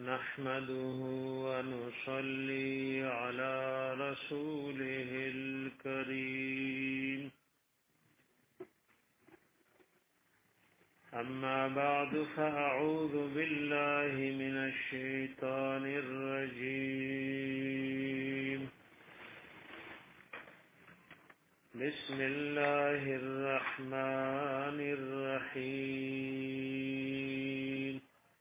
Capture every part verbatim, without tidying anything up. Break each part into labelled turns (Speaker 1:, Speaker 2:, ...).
Speaker 1: نحمده ونصلي على رسوله الكريم أما بعد فأعوذ بالله من الشيطان الرجيم بسم الله الرحمن الرحيم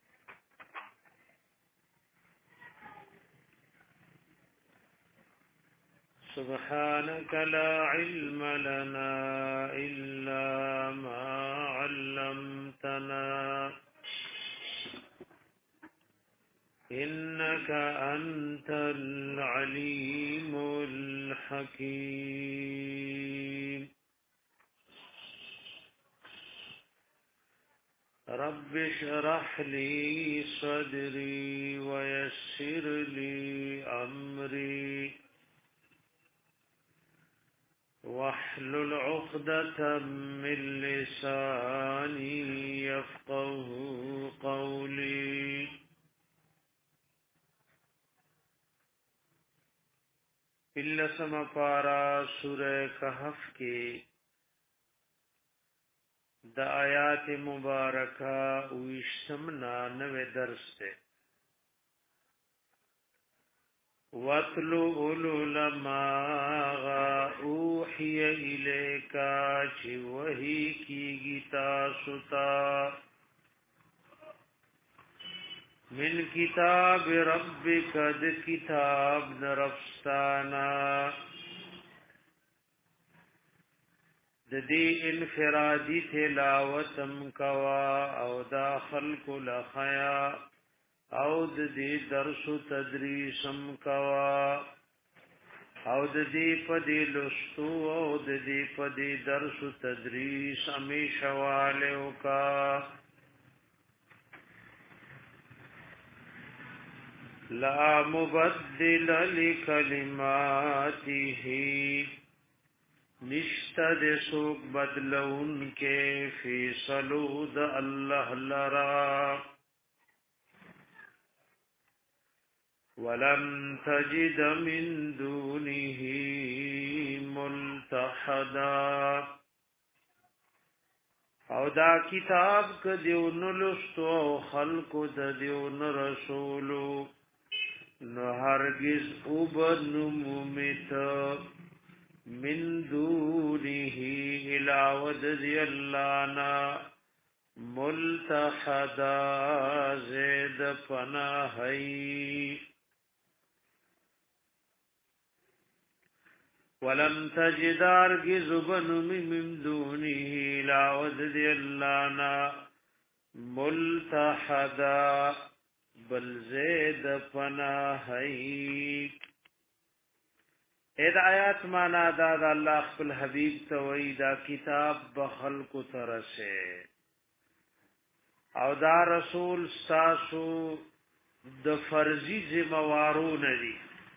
Speaker 1: سبحانك لا علم لنا إلا ما علمتنا إنك أنت العليم الحكيم رب اشرح لي صدري ويسر لي أمري واحلل عقدة من لساني يفقه قولي إلا سما پارا سورہ کہف کے دا آیات مبارکہ ویشتمنا نوے درس تے وَاتْلُ أُولُو لَمَا أُوحِيَ إِلَيْكَ چِ وحی کی گیتا ستا من کتاب ربک د کتاب نرفستانا د دې انفرادی تلاوتم کوا او دا خلق لخیا او د دې درس تدریسم کوا او د دې په دې لستو او د دې په دې درس تدریس همیشواله وکا لا مبدل لکلماته نشتد سوک بدلون کے فیصلو دا اللہ لرا ولن تجد من دونه ملتحدا او دا کتاب که دیو نلستو او خلق دا دیو نرسولو نو هرگز اوبنمومت من دونه علاوه دی اللانا ملتحدا زید پناہی ولم تجد هرگز اوبنمی من دونه علاوه دی اللانا ملتحدا بل زید پناہی اید آیات مانا دا دا اللہ خپل حبیب توئی دا کتاب بخلق ترسے او دا رسول ساسو د فرضی ذموارو ندی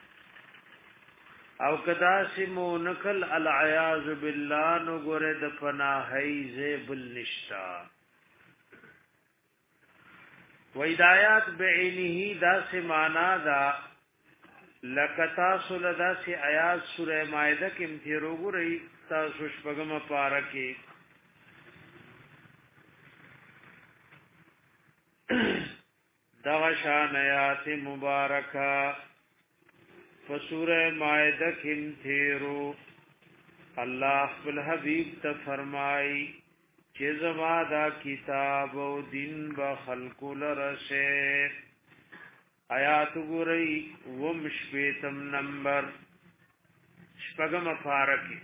Speaker 1: او کدا سمو نکل العیاذ باللہ نو گره د پناہی زیبل نشتا ویدایات بعینه دا سمانا دا لکتا سلدا سی آیات سورہ مائدہ کم تیروگو رئی تاسو شپگم پارکی دغشان آیات مبارکہ فسورہ مائدہ کم تیرو اللہ بالحبیب تفرمائی چه زما دا کتاب و دین با خلق لرسے آیات گوری وم شپیتم نمبر شپگم پارکی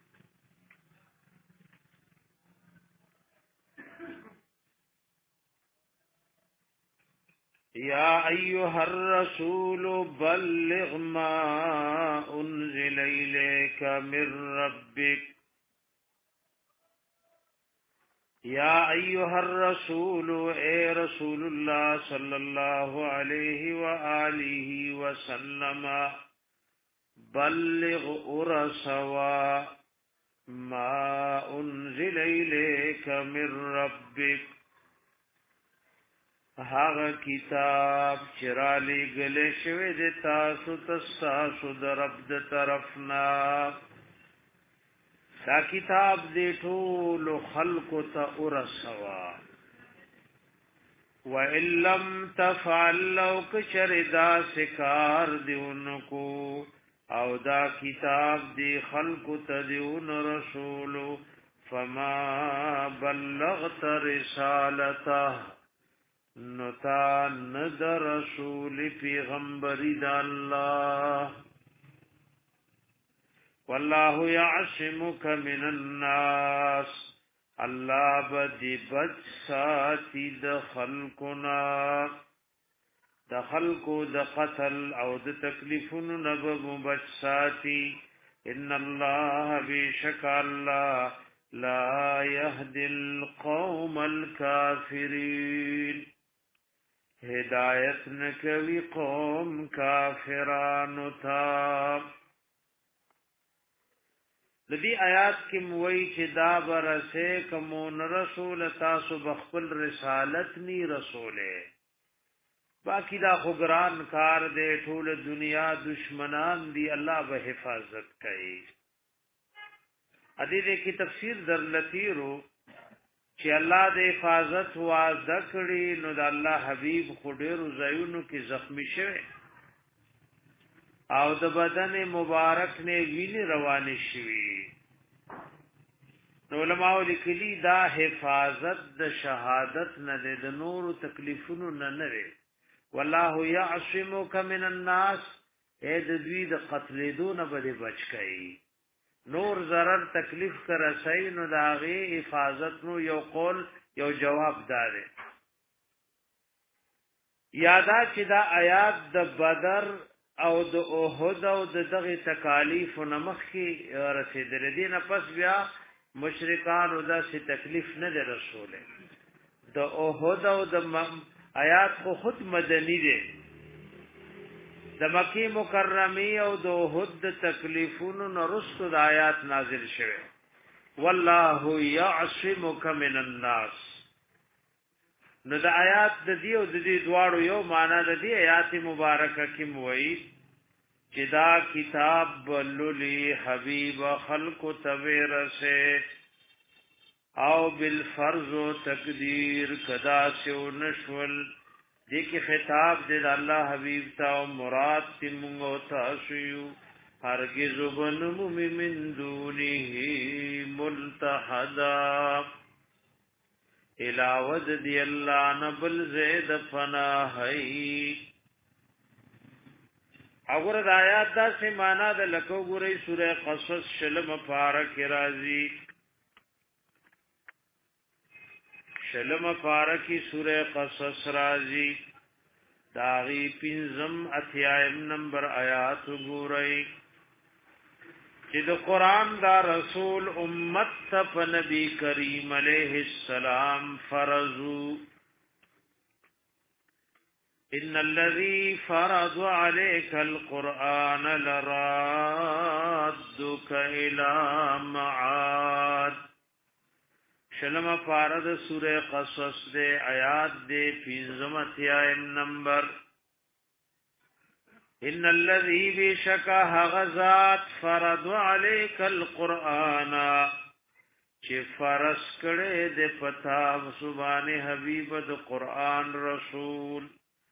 Speaker 1: یا ایها الرسول بلغ ما انزل الیک من ربک یا ایها الرسول اے رسول اللہ صلی اللہ علیہ وآلہ وسلم بلغ ارسوا ما انزل الیک من ربک هغه کتاب چرالی گله شوی د تاسو تاسو د رب د طرفنا دا کتاب دې ټول خلق ته ورسوا وَإِن لَّمْ تَفْعَلُوا كَشَرِدَا سِكَارْ دِونَكُ او دا کتاب دی خلق تدیون رسول فما بلغت رسالته نتا ند رسول پیغمبری دا اللہ واللہ یعصمک من الناس اللہ بدی بچ ساتی د خلقنا د خلقو د قتل او د تکلیفونو نبب بچ ساتی ان الله بیشک الله لا يهدي القوم الكافرين هدایت نکوی قوم کافرانو تا لدی آیات کی موئی چې دا برسه کمون رسول تاسو بخبل رسالت نی رسوله باقی دا خوگران کار دے ټول دنیا دشمنان دی اللہ به حفاظت کئی ادیده کی تفسیر در لطیرو چې الله د حفاظت وعده کړی نو د الله حبیب خډیرو زایونو کې زخمی شوه او د بدن مبارک نه ویني روانه شوی نو علماء لیکلي دا حفاظت د شهادت نه د نور تکلیفونو نه نه والله يعصمك من الناس اې د دوی د قتل دون به بچ کړي نور ضرر تکلیف کر رسای نو داغه حفاظت نو یو قول یو جواب دار یادا چې دا آیات د بدر او د احد او د دغه تکالیف نمخ کی رسیدل دي نه پس بیا مشرکان او د څه تکلیف نه در رسوله د احد او د آیات خو خود مدنی دي د مکی مکرمی او د احد تکلیفونو نرسو د آیات نازل شوه والله يعصمك من الناس نو د آیات د دی او د دې دواړو یو معنا د دې آیات مبارکه کې موي چې دا کتاب بللی حبیب خلق تبرسه او بالفرض و تقدیر کدا سے نشول دې کې خطاب دې الله حبیب تا او مراد تیمغه او تاسو هرگز وبنم من دونه ملتحدا علاوه دی الله نبل زید فناهی اگر د آیات دا سه معنا د لکو ګورې سوره قصص شلم پارک راځي شلم پارکی سوره قصص راځي داغي پنځم اتیایم نمبر آیات ګورې چې د قران دا رسول امت ته نبی کریم علیہ السلام فرضو ان الذي فرض عليك القرآن لرادك الى معاد شلم فارد سورہ قصص دے آیات دے پنځم اتیایم نمبر ان الذي بشك غزات فرض عليك القرآن چې فرض کړي د پتا سبحان حبيب د قرآن رسول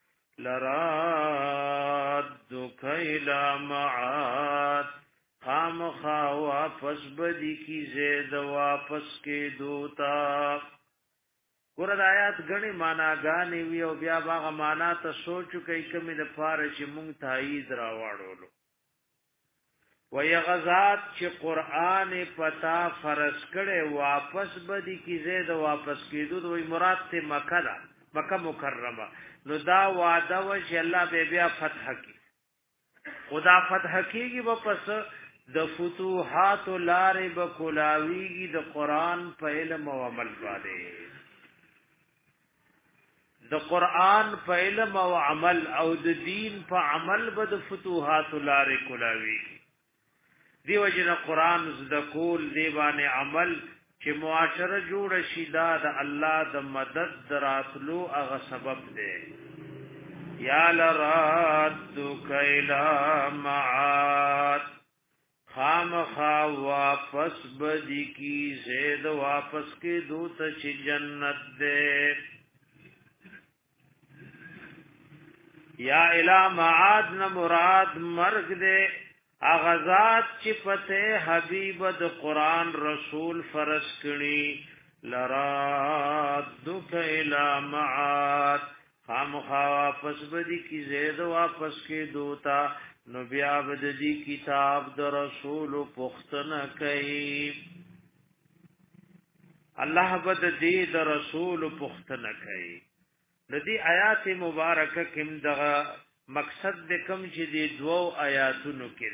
Speaker 1: لرادك الى معاد خامخا واپس بدی کی زید واپس کې دوتا ګور د آیات غني معنا غانې وی او بیا باغه معنا ته سوچو کوي کمی د فارسی مونږ تایید راوړلو وی غزات چې قران پتا فرض کړي واپس بدی کی زید واپس کېدو دوی مراد ته مکه ده مکه مکرمه نو دا وعده و چې الله به بیا فتح کی خدا فتح کیږي واپس د فتوحات لارې به کولاویږي د قران په علم او عمل باندې د قران په علم او عمل او د دین په عمل به د فتوحات لارې کولاویږي دیو جن قران ز د کول دی باندې عمل چې معاشره جوړ شي دا د الله د مدد دراتلو هغه سبب دی یا لرادک الی معاد خامخا واپس بدی کی زید واپس کی دوت چی جنت دے یا الی معاد نا مراد مرگ دے اغزاد چی پتے حبیب د قرآن رسول فرس کنی لرادک الی معاد خامخا واپس بدی کی زید واپس کی دوتا نو بیا بد دی کتاب د رسول پختنه کوي الله بد دی د رسول پختنه کوي د دې آیات مبارکه کوم دغه مقصد د کوم چې دی دوو آیاتونو کې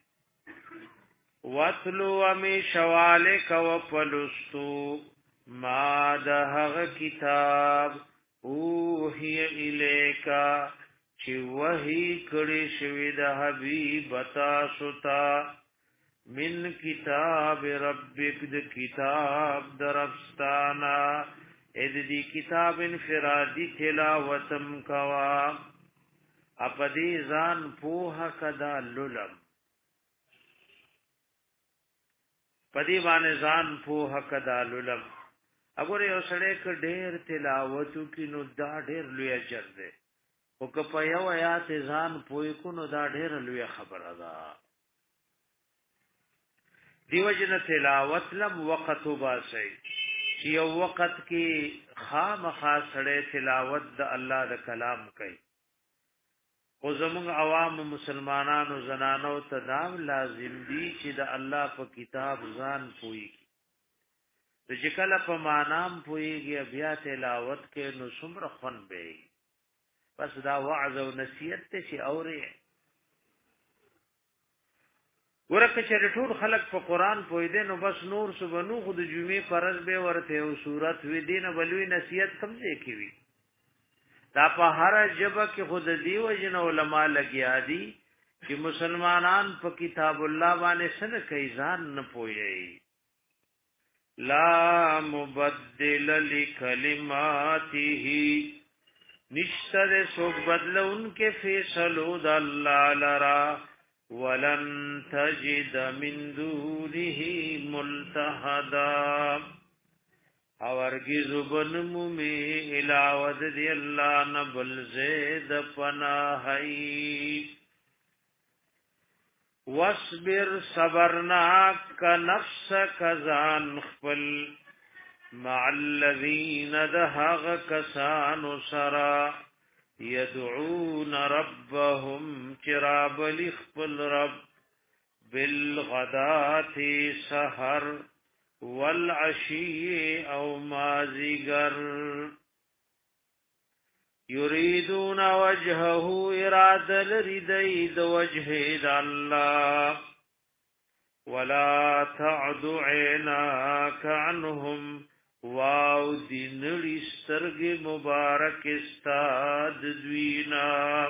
Speaker 1: دی واتلو امی شوالک و پلستو ما دهغه کتاب اوهی الیکا چی وحی کڑی شوی دا حبیب تاسوتا من کتاب ربک دا کتاب درفستانا اید دی کتاب انفرادی تلاوتم کوا اپدی زان پوها کدا للم پدی بان زان پوها کدا للم اگر یو سڑے که دیر تلاوتو کی نو دا دیر لوی اجر دے او که په یو آیات ځان پوی کو نو دا ډېر لوی خبره ده دیو جن تلاوت لم وقت وباسي چې یو وخت کې خامخا سره تلاوت د الله د کلام کوي او زموږ عوام مسلمانانو زنانو ته دام لازم دي چې د الله په کتاب ځان پوي د چې کله په مانام پويږي بیا تلاوت کې نو څومره خون به پس دا وعظ او نصیحت ته شي اوري ورکه چې ټول خلق په قران پوي دي نو بس نور سبنو خود جمعې فرض به ورته او صورت وی دینه بلوي نصیحت کم ځای کی وی دا په هر جبه کې خود دی او جن علماء لګیا دي چې مسلمانان په کتاب الله باندې سن کوي ځان نه پوي لا مبدل لکلماته نشتر سوک بدل ان کے فیصلو دا اللہ لرا ولن تجد من دونه ملتحدا اورگی زبنمو میں علاوت دی اللہ نبل زید پناہی واصبر صبرناک کا نفس کزان خپل مع الذین دهغ کسانو سرا یدعون ربهم چراب لخپل رب بالغدات سحر والعشی او مازیگر یریدون وجهه اراد لردید وجه اللہ ولا تعد عیناک عنهم واو دی نړی سترګې مبارک استاد دوینا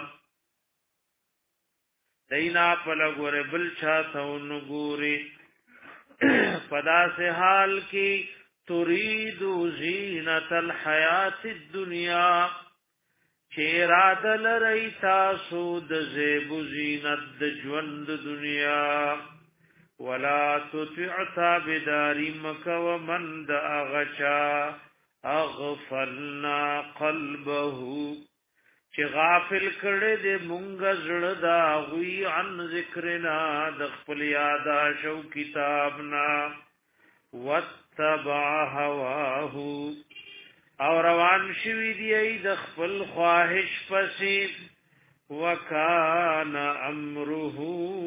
Speaker 1: دینا په لګور بل چاته ونګوري پدا سے حال کی تريد زینت الحیات الدنیا چیراد لری تاسو د زیب زینت د ژوند دنیا ولا تطع تابداری مک ومن د اغچا اغفلنا قلبه چې غافل کړي د مونږ زړه دا غوي عن ذکرنا د خپل یاد شو کتابنا واتبع هواه او روان شوی دی د خپل خواهش پسې وکان امره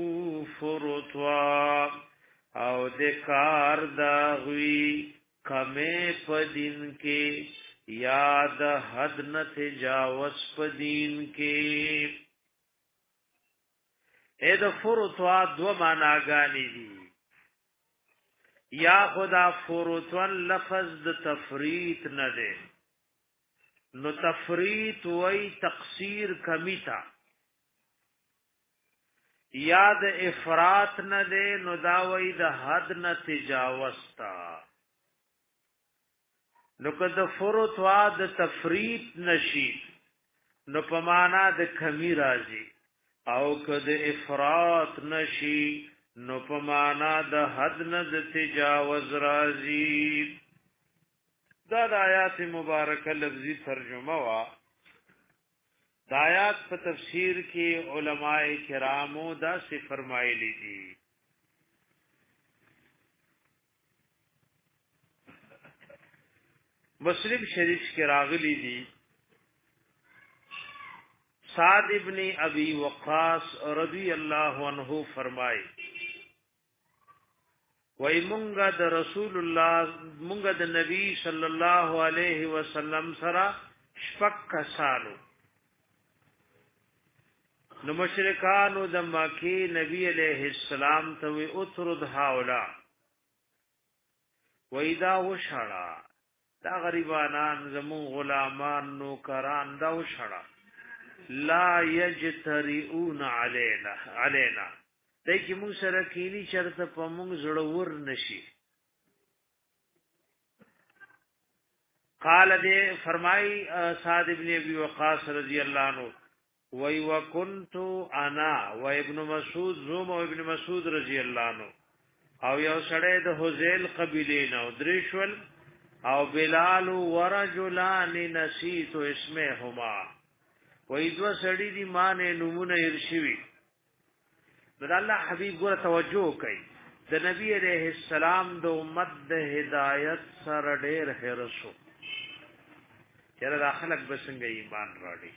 Speaker 1: فرطوا او د کار دا غوي کمه پدین کې یاد حد نه تجاوز پدین کې اې د فرطوا دو معناګانی دي یا خدا فرطوا لفظ د تفریط نه ده نو تفریط وای تقصیر کمی تا یاد افراط نه ده نو دا وای د حد نه تجاوز تا نو کده فرط وا د تفریط نشي نو په معنا د کمی راځي او کده افراط نشي نو په معنا د حد نه د تجاوز راځي. دا د آیات مبارکه لفظي ترجمه وا. د آیات په تفسیر کې علماء کرامو دا څه فرمایلي دي. مسلم شریف کې راغلي دي سعد ابن ابي وقاص رضی الله عنه فرمای وای مونږه د رسول الله مونږه د نبی صلی الله علیه وسلم سره شپک کسانو. نو مشرکانو د مکی نبی علیہ السلام ته وی اترد هاولا ویدا وشړه دا غریبانان زمون غلامان نوکران دا وشړه لا یجترئون علینا علینا دای کی مون سره کینی چرته په مونږ زړه ور نشي. قال دې فرمای سعد ابن ابي وقاص رضی الله عنه وی وکنت انا و ابن مسعود زوم او ابن مسعود رضی الله عنه او یو سړی د حذیل قبیله نو دریشول او بلال ورجلان نسیت اسمهما وی دو سړی دی مانه نمونه ارشوی. د الله حبیب ګوره توجه کوي د نبی علیہ السلام د امت د هدایت سره ډېر هرسو چیرې داخلك بسنګ ایمان راړي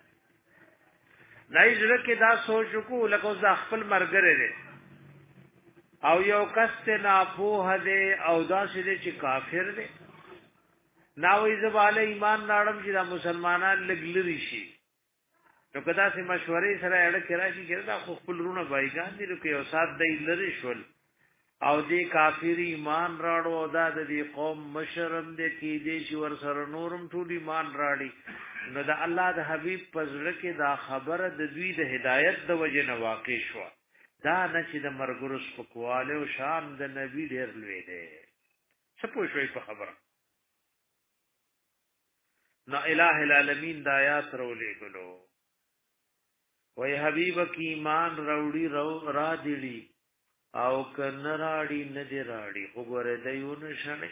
Speaker 1: نه زړه کې دا سوچ کو لکه ځ خپل مرګره دي او یو کس ته ناپوه دي او دا سړي چې کافر دي ناوې زباله ایمان راړم چې دا مسلمانان لګلري شي. نو کدا سي مشورې سره اړه کرا شي چې دا خو خپل رونه بایګان دي نو کې او سات دی لری شول او دې کافر ایمان راړو او دا د دې قوم مشرم دې کې دې چې ور سره نورم ټول ایمان راړي. نو دا الله د حبيب پزړه کې دا خبره د دوی د هدایت د وجه نه واقع شو. دا نه چې د مرګرس پکواله او شان د نبی ډېر لوی دی څه پوه شوي په خبره. نو الہ العالمین د آیات رولې ګلو وای حبیب کی ایمان راوړي رو را دیړي او کن راړي نه دی راړي وګوره دایونه شنه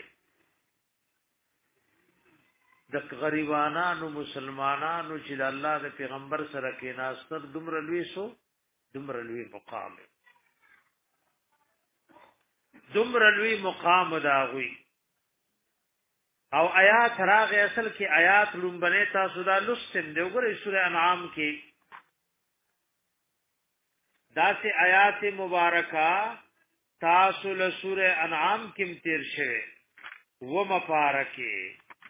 Speaker 1: د غریبانو مسلمانانو چې د الله د پیغمبر سره کې ناستر دومره لوي سو دومره لوی مقام دومره لوی مقام دا غوي. او آیات راغه اصل کې آیات لومبنه تاسو دا لستم دی وګورئ سوره انعام کې دا سه آیات مبارکه تاسو له سوره انعام کې تیر شوه و مبارکه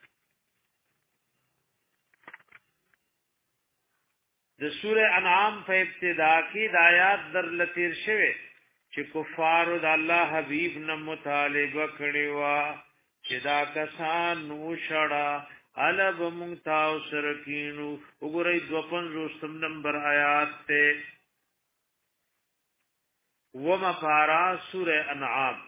Speaker 1: د سوره انعام په ابتدا کې د آیات در لتیر شوه چې کفار د الله حبیب نه مطالبه کړي وا چې دا کسان نو شړا الب مونتاو سرکینو وګورئ دو پنځوستم نمبر آیات ته وما پارا سوره انعام.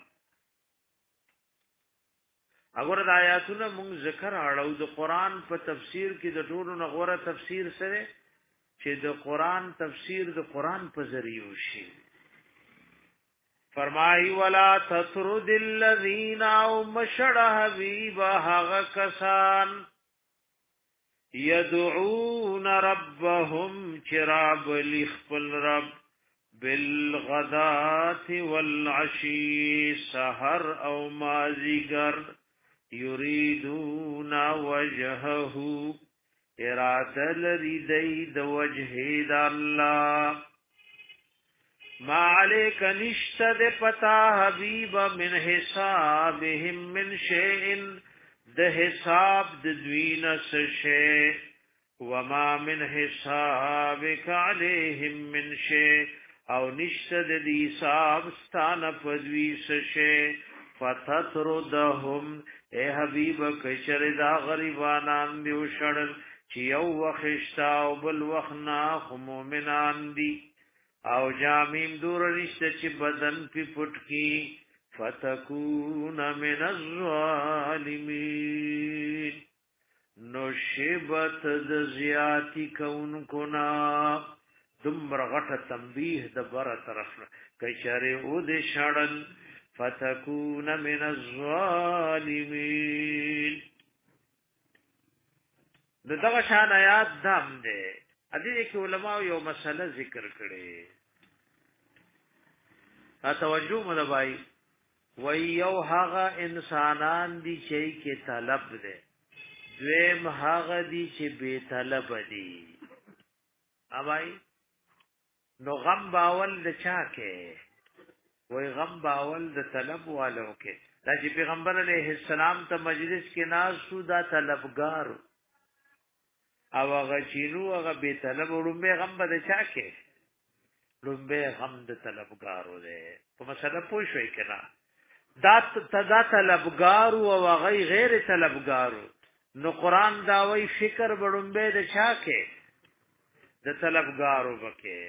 Speaker 1: اگر د آیاتونو مونږ ذکر اړو د قران په تفسیر کې د ټولو نغوره تفسیر سره چې د قران تفسیر د قران په ذریعہ شي. فرمای ولا تطرد الذين او مشر حبيب هغه کسان يدعون ربهم چراب لخپل رب بالغدات والعشي سحر او مازیگر یریدون وجهه اراده لري د وجه د الله. ما عليك نشتد پتا حبیب من حسابهم من شيء د حساب د دوین سشه وما من حسابك عليهم من شيء او نشتد د حساب ستانه پدوی سشه فتتردهم اے حبیب کشر دا غریبانان دی وشړل چې یو وخشتا او بل وخنا مومنان دی او جامیم دور رشته چې بدن پی پټ کی فتكون من الظالمين نشبت د زیاتی کون کنا دمر غټه تنبیه د بر طرف کچره او د شړن فتكون من الظالمين دغه شان آیات دام ده ا دې کې علما یو مسله ذکر کړي ا توجه ملبای و یو هغه انسانان دي چې کې طلب ده دویم هغه دي چې بے طلب دي اوای نو غم باول د چا کې وای غم باول د طلب والو کې دا چې پیغمبر علیه السلام ته مجلس کې ناز شو دا طلبګار او هغه چینو هغه به طلب ورمبه غم به چا کې لومبه غم د طلبګارو ده په مسله پوه شوي کنه دا تدا طلبګارو او هغه غیر طلبګارو نو قران دا وی فکر وړمبه د چا کې د طلبګارو وکي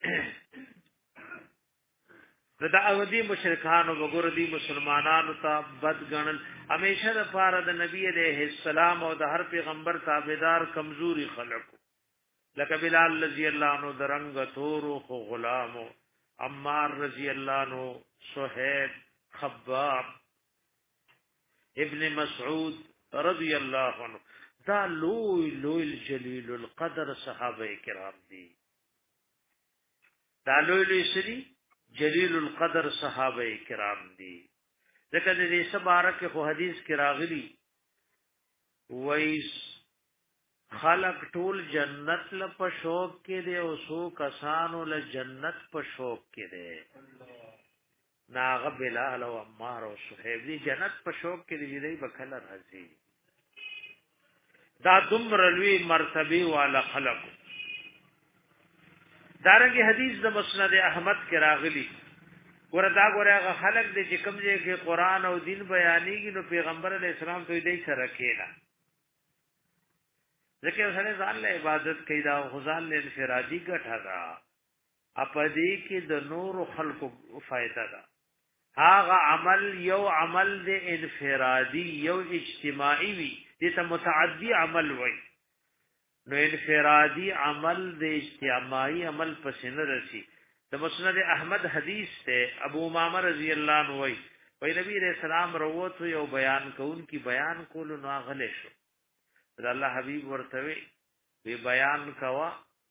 Speaker 1: دا اودی مشرکان او وګور دي مسلمانانو ته بد ګڼل همیشه د پاره د نبی عليه السلام او د هر پیغمبر تابعدار کمزوري خلق لکه بلال رضی الله عنه درنګ تورو خو غلامو عمار رضی الله عنه صہیب خباب ابن مسعود رضی الله عنه دا لوی لوی جلیل القدر صحابه کرام دي دا لوی لوی سری جلیل القدر صحابه کرام دي ځکه د دې سبارک خو حدیث کې راغلي وایس خلق ټول جنت ل په شوق کې دي او سو کسانو ل جنت په شوق کې دي ناغه بلال او عمار او صہیب دي جنت په شوق کې دي دی بکله راځي دا دمر لوی مرتبه والا خلق دارنګه حدیث د مسند احمد کې راغلی وردا ګورغه خلق دې چې کوم ځای کې قران او دین بیانېږي نو پیغمبر علی السلام ته دې سره کېلا ځکه سره ځان له عبادت کوي دا غزان له انفرادي ګټه دا اپدې کې د نور خلقو فائدہ ده هاغه عمل یو عمل د انفرادي یو اجتماعي وي دې ته متعدی عمل وایي نو انفرادی عمل د اجتماعي عمل پس نه رسی د مسند احمد حدیث ته ابو امامه رضی الله عنه وای وای نبی رسول الله وروت یو بیان کون کی بیان کول نو غلې شو د الله حبیب ورته وی بیان کوا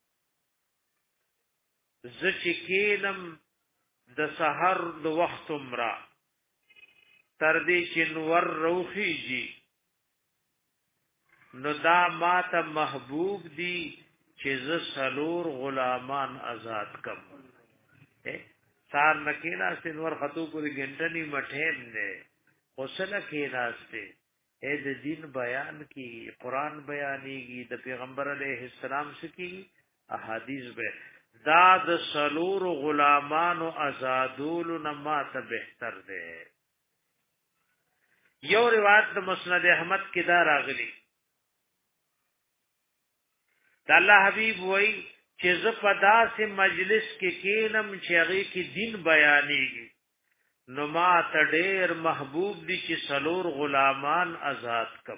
Speaker 1: ز چې کینم د سحر د وخت عمره تر دې چې نور روخیږي نو دا ما ته محبوب دي چې ز سلور غلامان آزاد کم سار نکینا سنور خطو پوری گھنٹنی مٹھیم نے حسن کینا سے اے د دین بیان کی قرآن بیانی کی د پیغمبر علیہ السلام سے کی احادیث بے دا د سلور غلامان و ازادول نما تا بہتر دے یو روایت د مسند احمد کی دا راغلی دا اللہ حبیب وئی چې ز په داسې مجلس کې کینم چې هغه کې دین بیانېږي نو ما ته ډېر محبوب دي چې سلور غلامان آزاد کم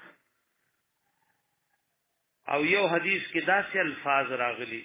Speaker 1: او یو حدیث کې داسې الفاظ راغلي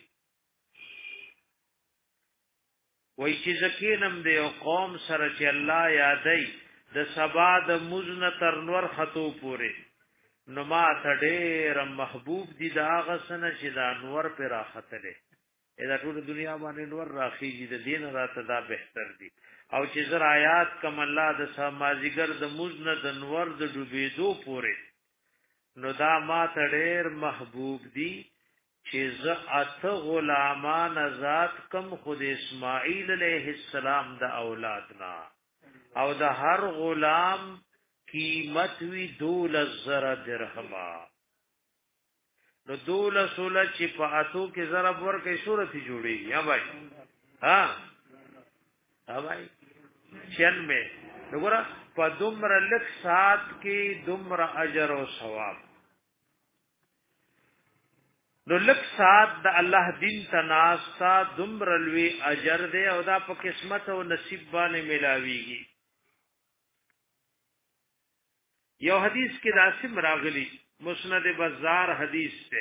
Speaker 1: وای چې زکینم د یو قوم سره چې الله یادای د سبا د مزن تر نور خطو پوره نو ما ته ډېر محبوب دي دا غسنه چې دا نور پر راختله دا ټول دنیا باندې نور راخیږي د دین راته دا بهتر دي او چې زر آیات کم الله د سمازیګر د مزن د نور د ډوبېدو پوره نو دا ما ته ډېر محبوب دي چې ز اته غلامان آزاد کم خود اسماعیل علیہ السلام د اولادنا او د هر غلام قیمت وی دول زر درهما نو دول سوله چې په اتو کې ضرب ورکې صورت جوړي یا بھائی ها ها بھائی چھیانوے وګوره په دومره لک سات کې دومره اجر او ثواب نو لک سات د الله دین تناسا دومره لوی اجر دی او دا په قسمت او نصیب باندې ملاويږي یو حدیث کې داسې راغلی مسند بازار حدیث ته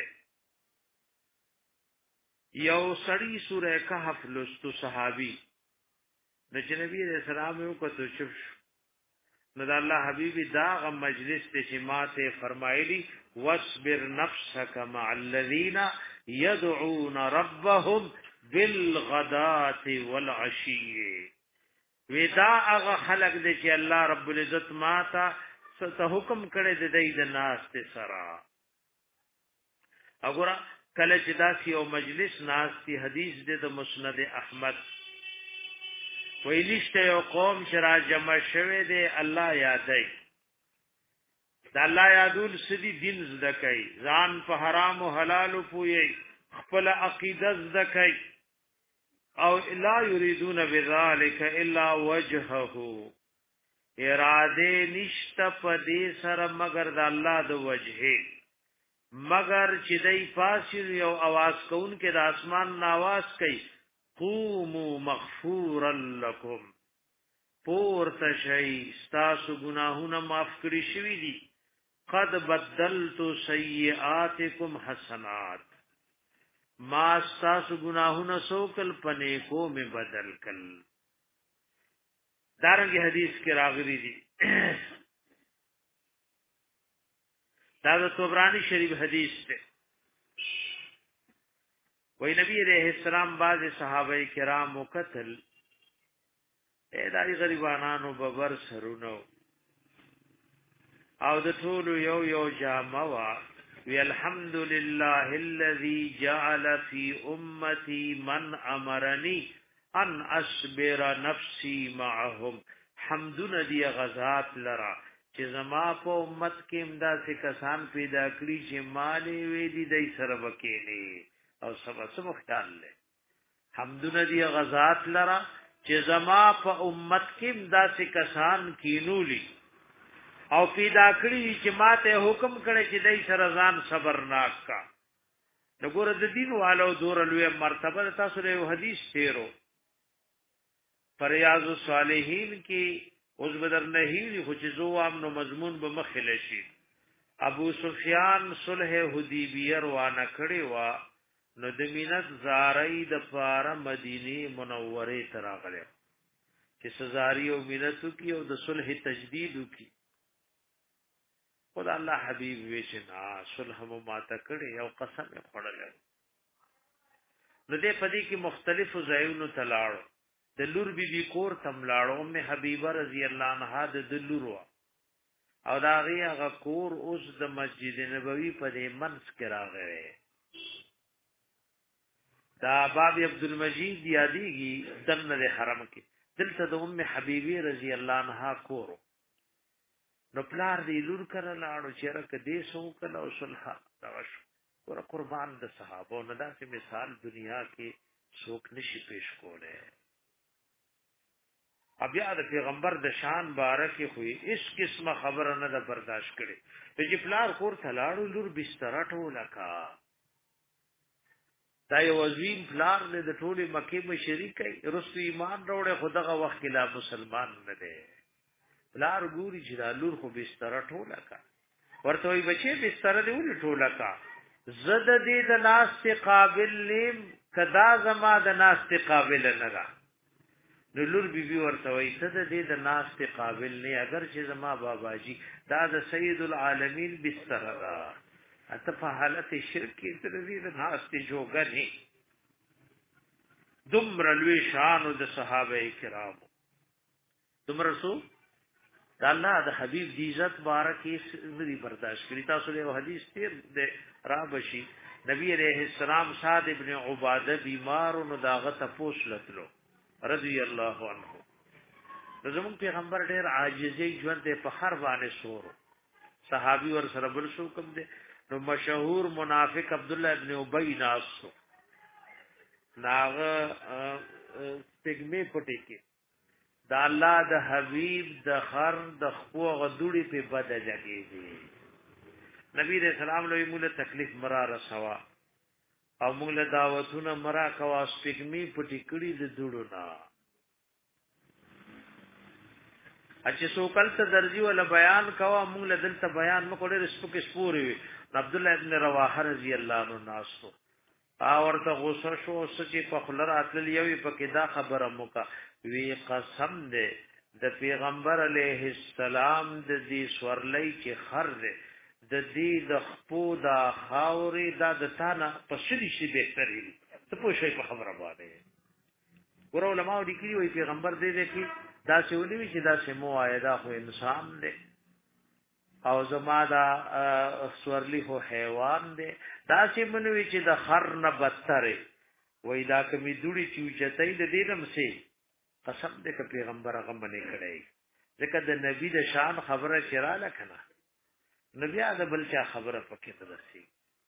Speaker 1: یو سړی سورہ کهف لستو صحابي د نبی رسول الله یو کتو چپ نو د الله حبیبی دا غ مجلس ته چې ماته فرمایلی واصبر نفسك مع الذين يدعون ربهم بالغداة والعشي ودا هغه خلق دې چې الله رب العزت ماته ته حکم کړی د دې د ناس ته سرا وګوره کله چې داسې یو مجلس ناس تی حدیث دې د مسند احمد ویلشته یو قوم چې را جمع شوه دې الله یادای د الله یادول سدي دین زده کوي ځان په حرام او حلال پوي خپل عقیده زده کوي او لا یریدون بذلک الا وجهه اراده نشته په دې سره مگر د الله د وجهه مگر چې دای پاسیر یو आवाज کون کې د اسمان ناواز کوي قوموا مغفورا لكم پور تشي استاسو گناهونه معاف کړی شوی دي قد بدلت سیئاتکم حسنات ما استاسو گناهونه سوکل پنه کو میں بدل کل دارنګ حدیث کې راغلی دي دا د طبرانی شریف حدیث ته وی نبی علیہ السلام باز صحابه کرام قتل اے دای غریبانانو ببر سرونو او د ټول یو یو جامه وا وی الحمد لله الذي جعل في امتي من امرني ان اصبر نفسي معهم حمدن دی غزات لرا چې زما په امت کې امدا سے کسان پیدا کړی چې مالې وې دي دای سره وکېلې او سبا سبا خیال لے حمدون دی غزات لرا چې زما په امت کې امدا سے کسان کینولی او پیدا کړی چې ماته حکم کړی چې دای سره ځان صبرناک کا نګور د دین والو دور لوی مرتبه تاسو له حدیث تیرو فریاض الصالحین کې اوس بدر نه هی خو چې زو امنو مضمون به مخله شي ابو سفیان صلح حدیبیه روانه کړی وا نو د مینت زاری د پاره مدینه منوره ته راغله چې سزاری او مینتو کی او د صلح تجدید کی خدای الله حبیب ویشنا صلح مو ماته کړي او قسم یې خړل نو دې پدې کې مختلفو ځایونو تلاړو د لور بی بی کور تملاړو مې حبیبه رضی الله عنها د دلورو او دا غي هغه کور اوس د مسجد نبوي په دې منځ کې راغی دا باب عبدالمجید یادیږي دنه حرم کې دلته د ام حبیبه رضی الله عنها کورو نو پلار دی لور کړه لاړو چې راکه دې سو کله او صلح راوش ور قربان د صحابو نه داسې مثال دنیا کې څوک نشي پیش کوله بیا د پیغمبر د شان بارکه خوې اس قسمه خبره نه د برداشت کړي چې پلار کور تلاړو لور بستر ټوله کا دا یو عظیم پلار له د ټوله مکه مشرکای رسو ایمان وروړي خدغه وخت کې لا مسلمان نه دی پلار ګوري چې لور خو بستر ټوله کا ورته وي بچي بستر دی ول ټوله کا زد دې د ناس ته قابل نیم کدا زما د ناس ته قابل نه را نو لور بی بی ورته وي ته دې د ناس ته قابل نه اگر چې زما بابا جی دا د سید العالمین بستر را اته په حالت شرک کې تر دې د ناس ته جوګنی دمر لوی شان د صحابه کرام دمر رسول دا الله د حبیب دی عزت بارکه سړي برداشت کړی تاسو له حدیث تیر د رابشي نبی عليه السلام صاد ابن عباده بیمار نو داغه تپوس لتلو رضی الله عنه زمون پیغمبر ډیر عاجزی ژوند په هر باندې سورو صحابي ور سره بل شو کوم دي نو مشهور منافق عبد الله ابن ابي ناس ناغه پګمه پټی کې دا الله د حبیب د خر د خو غدوړي په بد لګيږي نبی رسول الله له موږ تکلیف مرا رسوا او موږ له دعوتونه مرا کوا سپګمی پټی کړي د دوړو نا چې سوکل ته درځي ولا بیان کوا موږ له دلته بیان مکو ډېر سپک سپوري عبد الله ابن رواحه رضی الله عنه ناسو او ورته غوسه شو چې په خلر اتل یوي پکې دا خبره موکا وی قسم دې د پیغمبر علیه السلام د دې سورلۍ چې خر دې د دې د خپو دا خاوري دا د تانه په شری شي بهتري ته په شي په خبره باندې ور علماء لیکلي وي پیغمبر دې دې کې دا چې ولوي چې دا سمو آیدا خو انسان دی او زما دا سورلی خو حیوان دی دا چې منوي چې د خر نه بدتر وي دا کمی دوړي چې چتای د دینم سي قسم دې ک پیغمبر هغه باندې کړی ځکه د نبی د شان خبره چراله کنه نبی هغه بل چا خبره پکې ترسي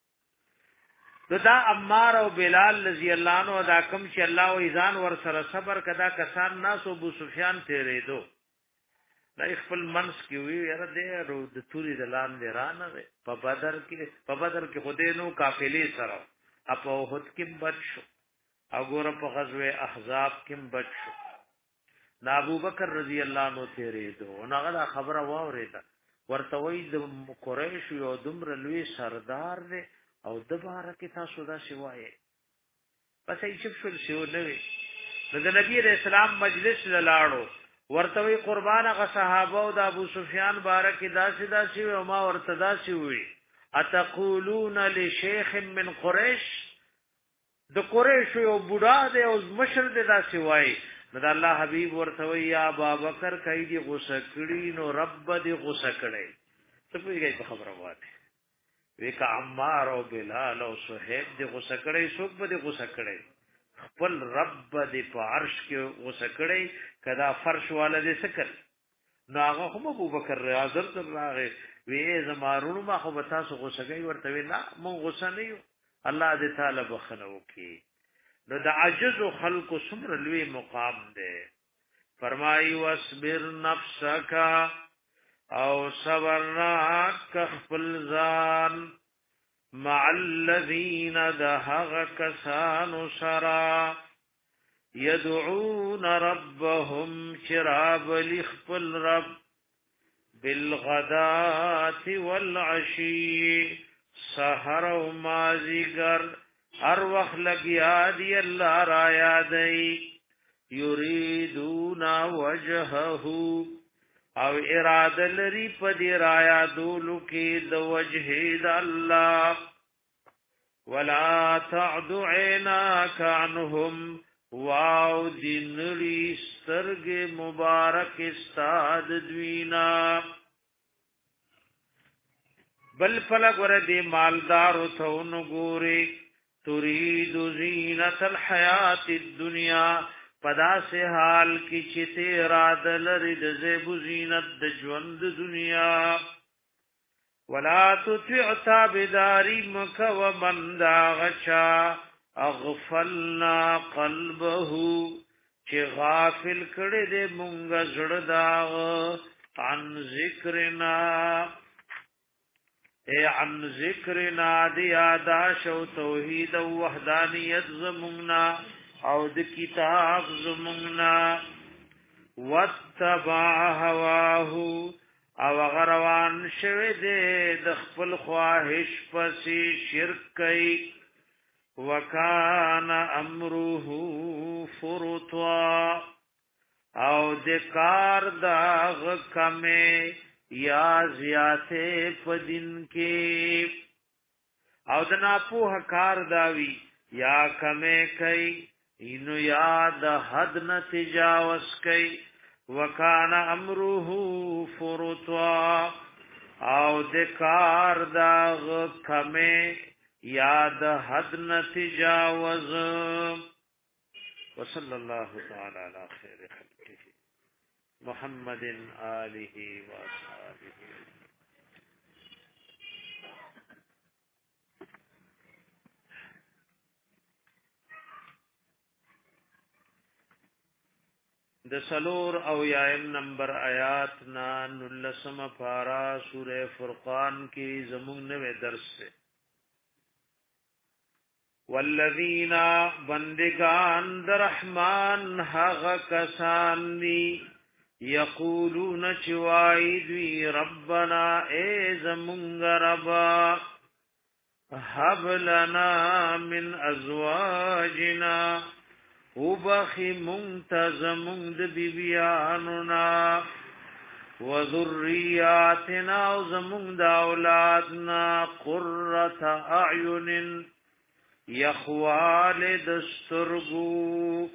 Speaker 1: نو دا عمار او بلال رضی الله عنه دا کم چې الله او ایزان ور سره صبر کدا کسان ناس ابو سفیان تیرې دو دا خپل منس کې وی یاره دې رو د توري د لاندې رانه په بدر کې په بدر کې خدای نو قافلې سره اپ او هد کې بچ شو او ګور په غزوه احزاب کې بچ شو نا ابو بکر رضی الله عنه تیرې دو نو هغه خبره واورېده ورته وی د قریش یو دمر لوی سردار دی او د بار کې تاسو دا شوایې پس یې چپ شول شو نه وي د نبی رسول الله مجلس لاړو ورته وی قربان غ صحابه او د ابو سفیان بارک داسې داسې او ما ورته داسې وی اتقولون لشيخ من قريش د قریش یو بوډا دی او مشر دی داسې وای د الله حبیب ورته وی یا ابوبکر کای دی غوسه کړي نو رب دی غوسه کړي څه پیږي په خبره وایي ویکا عمار او بلال او صہیب دی غوسه کړي څوک به دی غوسه کړي خپل رب دی په عرش کې غوسه کړي کدا فرش والا دی سکل نو هغه هم ابو بکر اعظم راغی وی زمارونو ما خو به تاسو غوسه کوي ورته وینا مون غوسه نه یو الله دې تعالی بخنه وکي نو د عجز خلق سمر لوی مقام دی فرمایي واصبر نفسک او صبرنا کخپل ځان مع الذین دهغ کسان سرا يدعون ربهم شراب لخپل رب بالغدات والعشی سحر و مازیگر هر وقت لگیا دی اللہ را یادئی یریدون وجهه او اراده لري په دې رایا دولو کې د وجه د الله ولا تعد عيناك عنهم واو دینری سترګ مبارک استاد دوینا بل فلک ور دې مالدار ثون ګوري تريد زینت الحیات الدنیا پدا سے حال کی چته راد لری د زیب زینت د ژوند دنیا ولا تطع تابداری مک و من دا غچا اغفلنا قلبه چې غافل کړي دې مونږ زړه دا عن ذکرنا اے عن ذکرنا دی آداش او توحید او وحدانیت زمونږنا او د کتاب زمونږنا واتبع هواه او غروان شوه دې د خپل خواهش پسې شرک کوي وکانا امره فرطا او د کار دا کمه یا زیاته پدین کې او د ناپوه کار داوی یا کمه کوي اینو یاد حد نه تجاوز کوي وکانا امره فرطا او د کار دا کمه یاد حد نه تجاوز وصلی الله تعالی علی خیر خلقه محمد آله و اصحابه د سلور او یایم نمبر آیات نا نلسم پارا سورہ فرقان کی زمون نوے درس سے والذین بندگان در رحمان حق کسان دی یقولون چوائدوی ربنا اے زمونگ ربا هب لنا من ازواجنا وبخی منتظمون د بیبیانونا وذریاتنا وزمون دا اولادنا قررت اعین یخوال دسترگو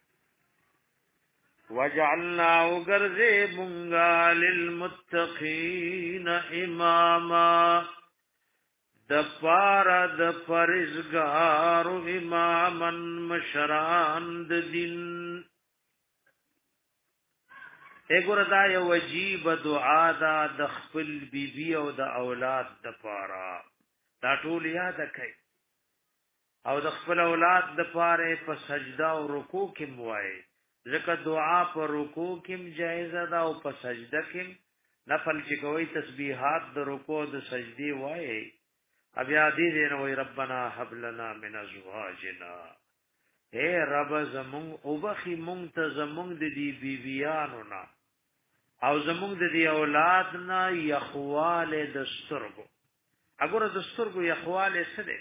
Speaker 1: وجعلنا وغرزه منغا للمتقین اماما د پارا د پرزگار امامن مشران د دین اګور دا یو وجیب دعا دا د خپل بیبي او د اولاد د پارا دا ټول یاد کړئ او د خپل اولاد د پاره په سجده او رکوع کې موای ځکه دعا په رکوع کې جایزه ده او په سجده کې نفل چې کوي تسبیحات د رکوع د سجدي وای بیا دې دې نو ربنا هب لنا من ازواجنا اے رب زمون او بخي منتظمون د دې بیبيانو نا او زمون د دې اولاد نا یخوال د سترګو وګوره د سترګو یخوال څه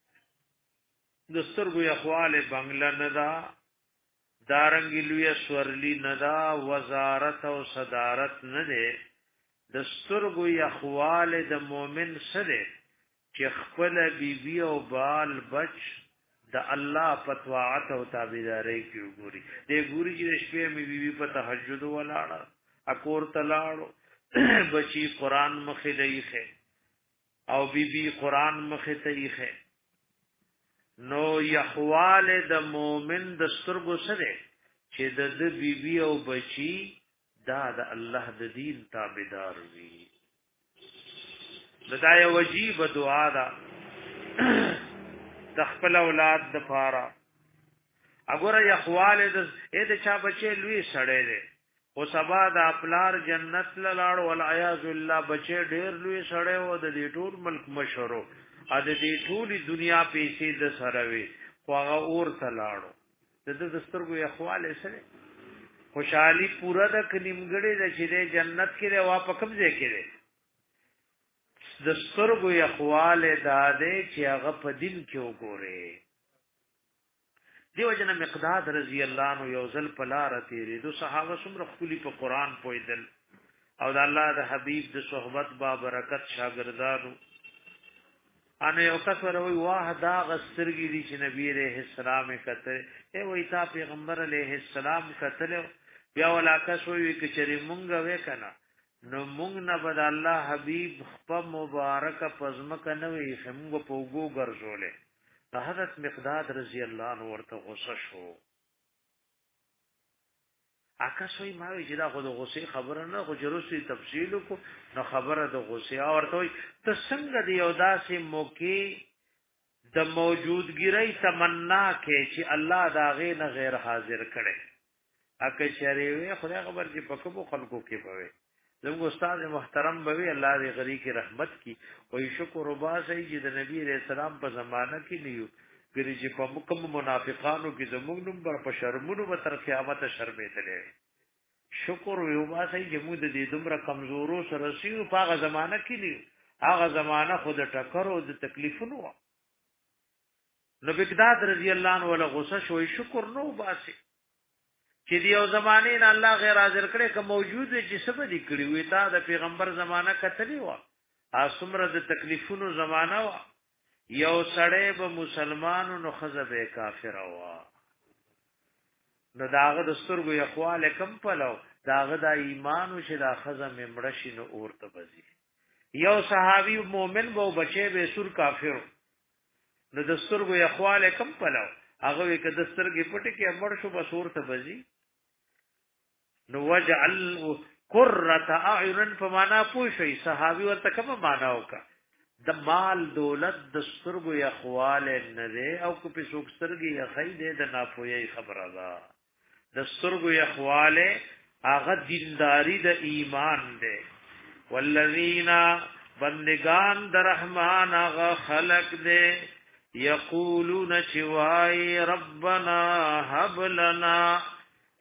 Speaker 1: د سترګو یخوال بنگلا ندا دارنګ لوی سورلی ندا وزارت او صدارت نه ده د سترګو یخوال د مؤمن سره چې خپل بیبي او بال بچ د الله پتواعت او تابعداري کې وګوري دې ګوري چې شپې می بیبي په تهجد ولاړه اکور تلاړو بچي قران مخې دیخه او بیبي قران مخې تېخه نو یخوال د مؤمن د سترګو سره چې د بیبي او بچي دا د الله د دین تابعدار وي دا یو وجیب دعا ده د خپل اولاد د پاره وګوره یخوال د اې د چا بچي لوی سړی دی او سبا د خپلار جنت لاړ ول عیاذ الله بچي ډیر لوی سړی و د دې ټول ملک مشورو ا د دې ټولي دنیا پیسې د سره وي خو هغه اور ته لاړو د د سترګو یخوال سره خوشحالي پورا د کنيمګړې د چې جنت کې وا په کوم ځای کې د سترګو یخوال داده چې هغه په دین کې وګوره دیو جن مقداد رضی الله عنه یو ځل په لار تیرې دو صحابه څومره خولي په قران پویدل او د الله د حبیب د صحبت با برکت شاګردانو ان یو کس وروي واه دا غسترګي دي چې نبی عليه السلام کته ای وای تا پیغمبر علیه السلام کتل بیا ولاکه شوې کې چې مونږ وکنه نو مونږ نه بد الله حبیب خپل مبارک پزمک نه وي څنګه په وګو ګرځولې د حضرت مقداد رضی الله عنه ورته غوسه شو اکه شوی ما وی چې دا خو د غوسه خبره نه خو جروسي تفصیل کو نو خبره د غوسه ورته ته څنګه دی او داسې موقع د موجودګری تمنا کې چې الله دا غي نه غیر حاضر کړي اکه شریوه خدای خبر چې په کوم خلکو کې پوي زموږ استاد محترم بوي الله دې غری کی رحمت کی او شکر وبا سي چې د نبی رسول الله په زمانہ کې نیو ګری چې په مکم منافقانو کې زموږ نمبر په شرمونو به تر قیامت شرمېدلې شکر وبا سي چې موږ د دې دومره کمزورو سره سیو په هغه زمانہ کې نیو هغه زمانہ خود ټکر او د تکلیفونو نو بقداد رضی الله عنه ولا غوسه شوی شکر نو باسي چې دی او زمانه نه الله غیر حاضر کړي که موجود چې سبا دي کړي وي تا د پیغمبر زمانہ کتلی و اسمره د تکلیفونو زمانہ و یو سړی به مسلمانو نو خزبه کافر و نو داغه د سترګو یخواله کم پلو داغه د ایمان او چې دا خزم مړشي نو اورته بزي یو صحابي مؤمن وو بچي به سور کافر نو د سترګو یخواله کم پلو هغه وی کده سترګې پټې کې امر شو بس اورته بزي نو وجعل قرة اعين فمانا پوښي صحابي ورته کوم معنا وکا د مال دولت د سترګو یخوال نه ده او کو په څوک سترګې یخې ده د ناپوهي خبره ده د سترګو یخوال هغه دینداری د ایمان ده والذین بندگان د رحمان هغه خلق ده یقولون چوای ربنا هب لنا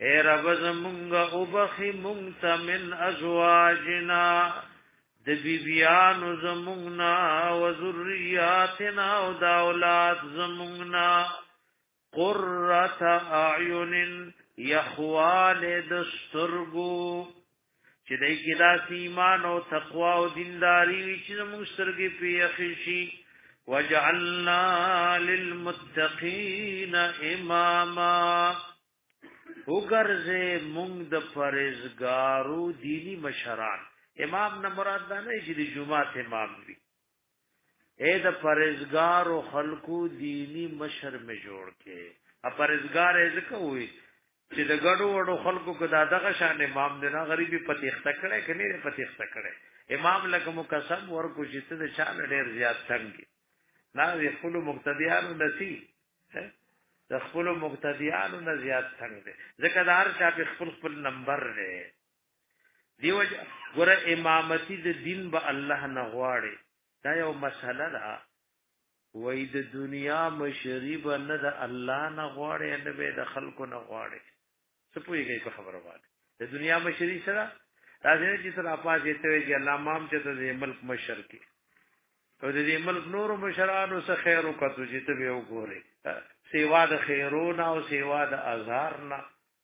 Speaker 1: اے رب زمونږ او بخي مونږ من ازواجنا د بیبیانو زمونږنا و ذریاتنا او د اولاد زمونږنا قرة اعین یخوال دسترگو چې دای کې دا ایمان او تقوا او دینداری وي چې موږ سترګې په یخشي وجعلنا للمتقین اماما وګرځه موږ د پرهیزګارو دینی مشران امام نه مراد ده نه چې د جمعه امام وي اے د پرهیزګارو خلقو دینی مشر می جوړ کې ا پرهیزګار یې ځکه وي چې د ګډو وړو خلکو کو دا دغه شان امام دی نه غریبي پتیخته کړي کني نه پتیخته کړي امام لکه مقسم ورکو چې ته د شان ډیر زیات څنګه نه یې خپل مقتدیانو نسی د خپل مقتدیانو نه زیات څنګه ځکه دا هر چا په خپل خپل نمبر دی دیو ګره امامتی د دین به الله نه غواړي دا یو مسله ده وای د دنیا مشریب نه د الله نه غواړي نه به د خلکو نه غواړي څه پوهیږي په خبره باندې د دنیا مشری سره راځي چې سره اپاز ته وي چې الله مام چې د ملک مشر کی او د دې ملک نور مشرانو څخه خیر وکړو چې ته به وګوري سیوا د خیرونه او سیوا د ازار نه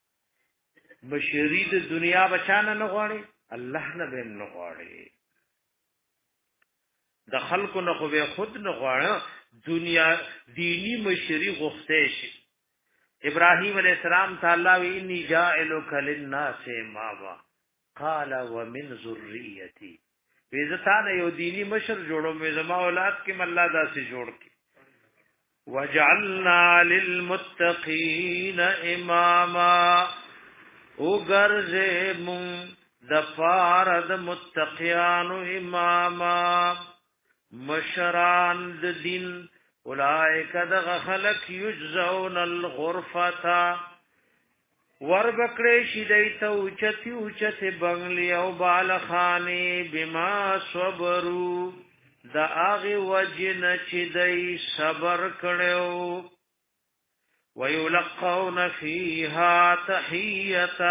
Speaker 1: مشری د دنیا بچانه نه غواړي الله نه به نه غواړي د خلکو نه خو به خود نه غواړي دنیا دینی مشری غوښته شي ابراهیم علیہ السلام تعالی و انی جاعلک للناس اماما قال ومن ذریتی ویزتان یو دینی مشر جوړو مې زما اولاد کې الله داسې جوړ کی وجعلنا للمتقین اماما او ګرځه مون د فارد متقیانو اماما مشران د دین اولائک دغ خلق یجزون الغرفتا وربکڑی شیدیتا اوچتی اوچتی بنگلی او بالخانی بما صبرو دا آغی وجن چی دی صبر کڑیو ویلقون فیها تحییتا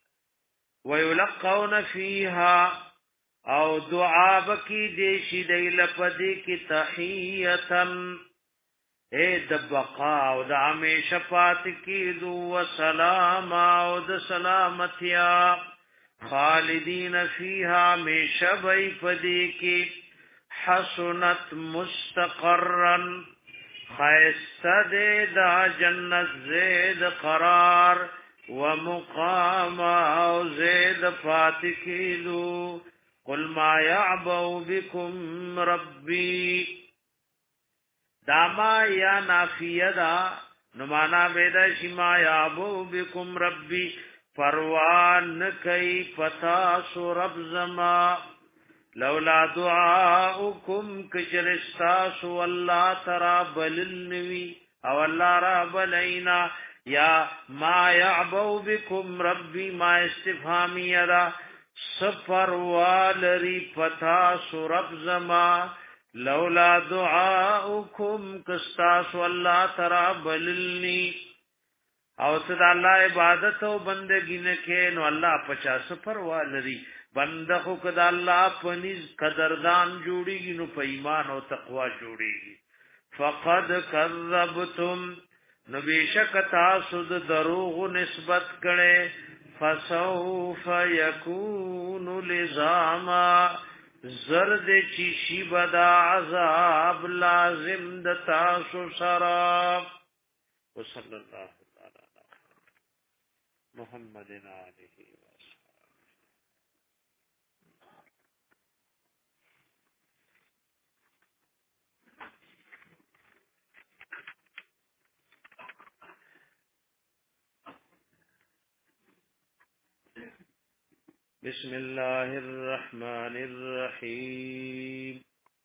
Speaker 1: ویلقون فیها او دعا بکی دیشی دی لپدی کی تحییتا اے د بقا او د همیشه پات کیدو و سلام او د سلامتیا خالدین فیها همیشه بی پدی کی حسنت مستقرا خیسته دا جنت زید قرار و مقام او زید پات کیدو قل ما یعبو بكم ربی داما یا نافیه دا نمانا بیدا شما یعبو بكم ربی پروان کئی پتاسو رب زما لولا دعاؤکم کچرستاسو اللہ ترا بلنوی او اللہ را بلینا یا ما یعبو بكم ربی ما استفهامی دا سفر والری پتاسو رب زما لولا دعاؤکم کستاسو اللہ ترا بللنی او صد اللہ عبادت و بندگی نکے نو اللہ پچا سفر والری بندخو کد اللہ پنیز قدردان جوڑی گی نو پا ایمان و تقوی جوڑی گی فقد کذبتم نو بیشک تاسد دروغ نسبت کرے فسوف یکون لزاما زرد چیشی بدا عذاب لازم دتا سراب وصلی اللہ تعالی محمد علیہ بسم اللہ الرحمن الرحیم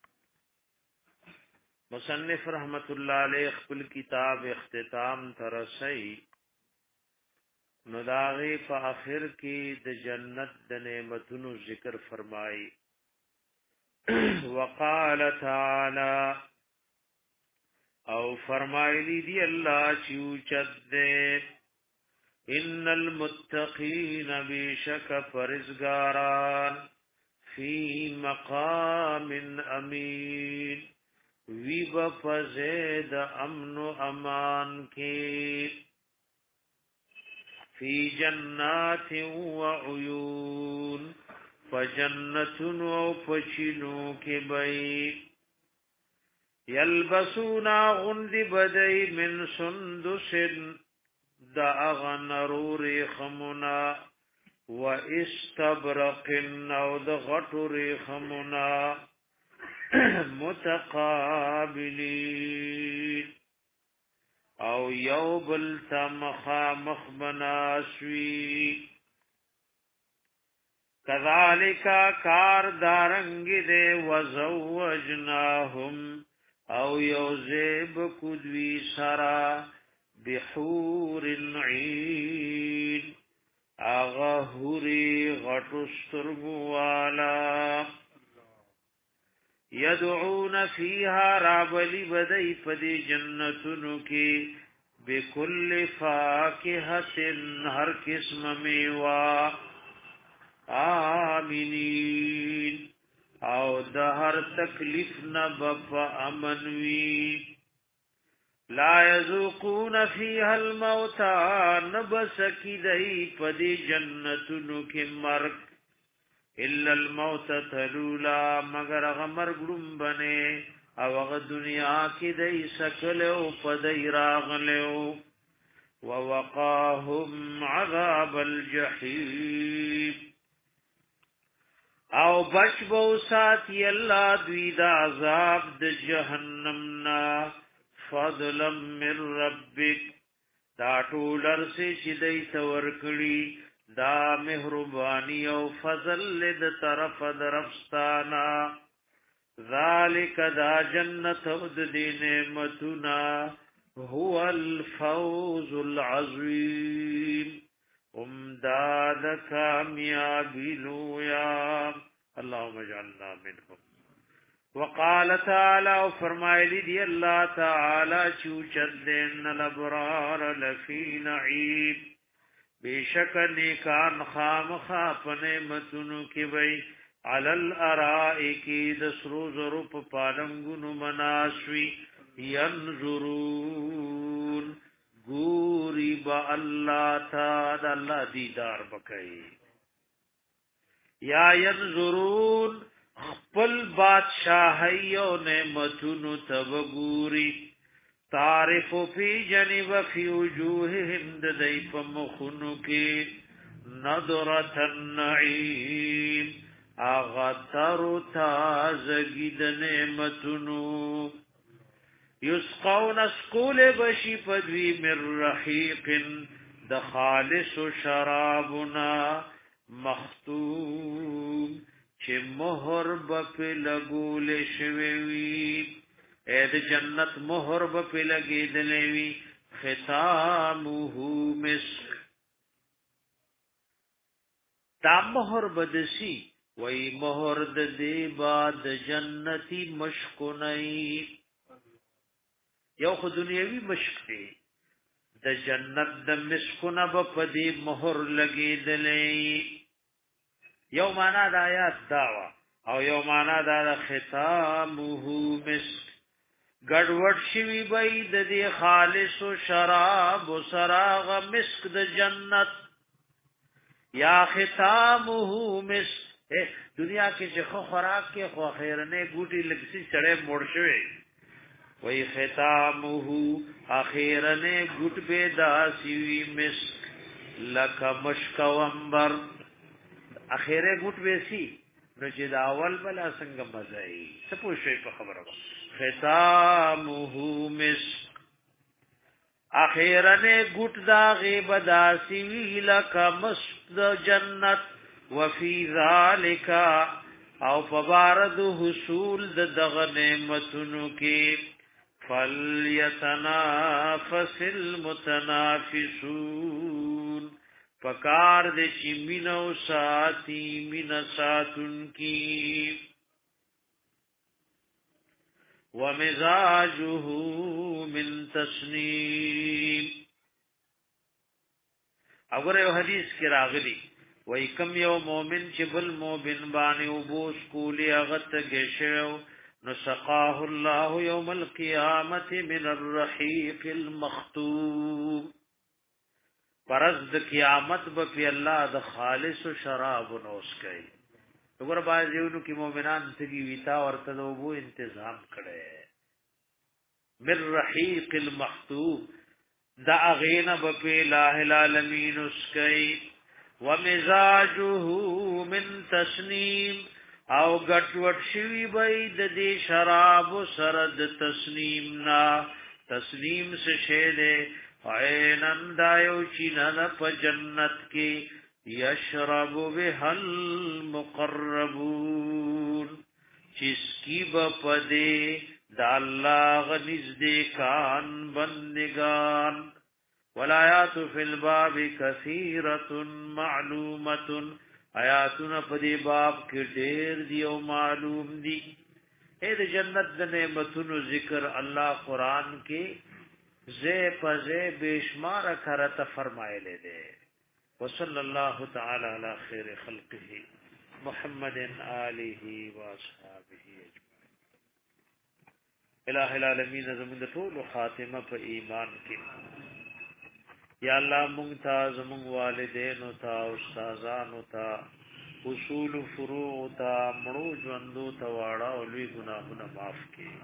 Speaker 1: مصنف رحمت اللہ علیہ خپل کتاب اختتام ترسی نداغی پا آخر کی د جنت د نعمتونو ذکر فرمائی وقال تعالی او فرمائلی دی اللہ چوچد دے ان المتقین بشک فرزگاران فی مقام امین وی بفزید امن و امان کی فی جنات و عیون فجنتن و فچنو کی بئی یلبسونا غند بدئی من سندس دا اغنرور خمنا و استبرق او دا غطر خمنا متقابلین او یو بلتا مخامخ بناسوی کذالک کار دارنگ دے وزوجناهم او یو زیب کدوی سرا بحور عین آغا حوری غٹسترگوالا یدعون فیها رابلی بدئی پدی جنتنو کی بکل فاکہت ہر قسم میوا آمینین او د هر تکلیف نبف امنوی لا یذوقون فیها الموتا نبسکی دئی پدی جنتنو کی مرگ الا الموت تلولا مگر غمر گلم بنے او غ دنیا کی دئی سکلو پدئی راغلو ووقاهم عذاب الجحیم او بچ بو ساتی اللہ دوی دا عذاب د جہنمنا فضلا من ربک دا ټولر سے چې دی تورکړي دا مهربانی او فضل لد طرف درفستانا ذالک دا جنت ود دی نعمتنا هو الفوز العظیم امداد کامیابی لویا اللهم اجعلنا منهم وقال تعالی فرمایلی دی اللہ تعالی چوچد دین الابرار لفی نعیم بیشک نیکان خام خاپ نعمتنو کی بی علی الارائکی دسرو ضروپ پالنگنو مناسوی ینظرون گوری با اللہ تا دا اللہ دیدار بکئی یا ینظرون خپل بادشاہی او نعمتونو تبگوری تعرف فی جنب فی وجوههم ددی پمخونو کی نظرت النعیم اغتر تازگی د نعمتونو یسقون اسکول بشی پدوی من رحیق د خالص شرابنا مختوم چې مہر بپ لګول شوی اے د جنت مہر بپ لګیدلوی ختامه مسک دا مہر بدسی وی مہر د دی باد جنتی مشکونی یو خو دنیاوی مشک دی د جنت د مسکونه بپ دی مہر لګیدلې یو معنا د آیات داوا او یو معنا د ختامه مسک ګډوډ شوی بای د دې خالص شراب و سراغ مسک د جنت یا ختامه مسک دنیا کې چې خو خوراک کې خو خیرنه ګوټي لګسي چړې موړ شوی وی ختامه اخیرنه ګټ به داسی مسک لک مشک ومبر اخیره ګټ وسی نو چې دا اول بلا څنګه مزای څه پوښې په خبره ختامه مسک اخیرنه ګټ دا غیب داسی لک مشک جنت وفي ذالک او فبارد حصول د دغه نعمتونو کې فَلْيَتَنَافَسِ الْمُتَنَافِسُونَ پکار دې چې مینو ساتي مینا ساتون کی ومزاجه من تسنیم اور یو حدیث کې راغلی وای کم یو مؤمن چې بل مؤمن باندې وبوس کولی هغه ته گشو نو سقاه الله یوم القیامت من الرحیق المختوم پرز د قیامت به په الله د خالص شراب نوش کوي وګوره باندې کې مؤمنان تګي ویتا ورته وبو تنظیم کړي من رحیق المختوم دا اغینا بپی الہ العالمین اسکی ومزاجه من تسنیم او گٹوٹ شوی بید دی شراب سرد تسنیم نا تسنیم سے شیدے عینن دایو چینن پا جنت کی یشرب بها المقربون چسکی بپدے دا اللہ غنزدکان بندگان والآیات فی الباب کثیرت معلومت آیاتنا پدی باب کی دیر دی و معلوم دی اید جنت دا نعمتن ذکر اللہ قرآن کے زی پزی بیشمار کرت فرمائے لے دے وصلی اللہ تعالی علی خیر خلقه محمد آلہ و اصحابہ اجمعین الہ العالمین زمین ټول خاتمه په ایمان کې یا الله مونږ ته زمونږ والدین او تا استادانو ته اصول فروع ته مړو ژوندو ته واړه او لوی ګناهونه معاف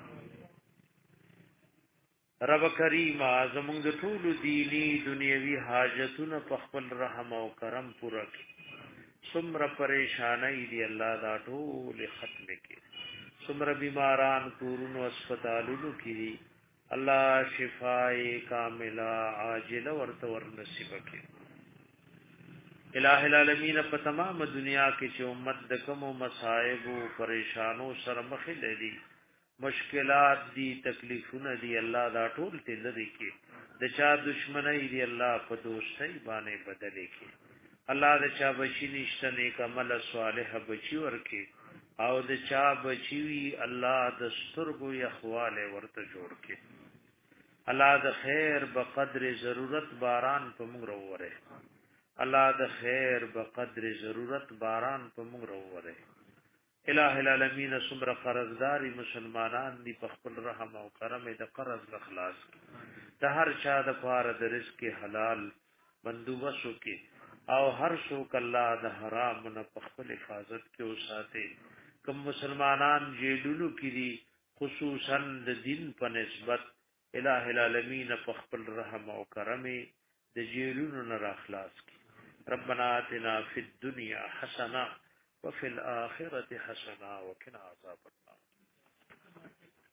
Speaker 1: کړي رب کریم زمونږ د ټول دینی دنیوي حاجتونه په خپل رحم او کرم پوره کړي څومره پریشانای دی الله دا ټول ختم کړي سمر بیماران کورونو اسپتالونو کی الله شفای کاملہ عاجل ورته ور نصیب کړي الہ العالمین په تمام دنیا کې چې امت د کوم مصائب او پریشانو سره مخ لري مشکلات دي تکلیفونه دي الله دا ټول تل لري کې د چا دشمنی دي الله په دوستۍ باندې بدلې کې الله د چا بچی نشته نیک عمل صالح بچی ورکي او د چا بچی الله د سترګو یخواله ورته جوړ کړي الله د خیر په قدر ضرورت باران په موږ وروره الله د خیر په قدر ضرورت باران په موږ وروره الہ العالمین سمر قرضداري مسلمانان دی په خپل رحم او کرم د قرض اخلاص د هر چا د پاره د رزق حلال بندوبس وکي او هر څوک الله د حرام نه په خپل حفاظت کې وساتي کوم مسلمانان جیلونو کې دي خصوصا د دین په نسبت الہ العالمین په خپل رحم او کرم د جیلونو نه اخلاص کړي ربنا آتنا فی الدنیا حسنه وفي الآخرة حسنة وقنا عذاب النار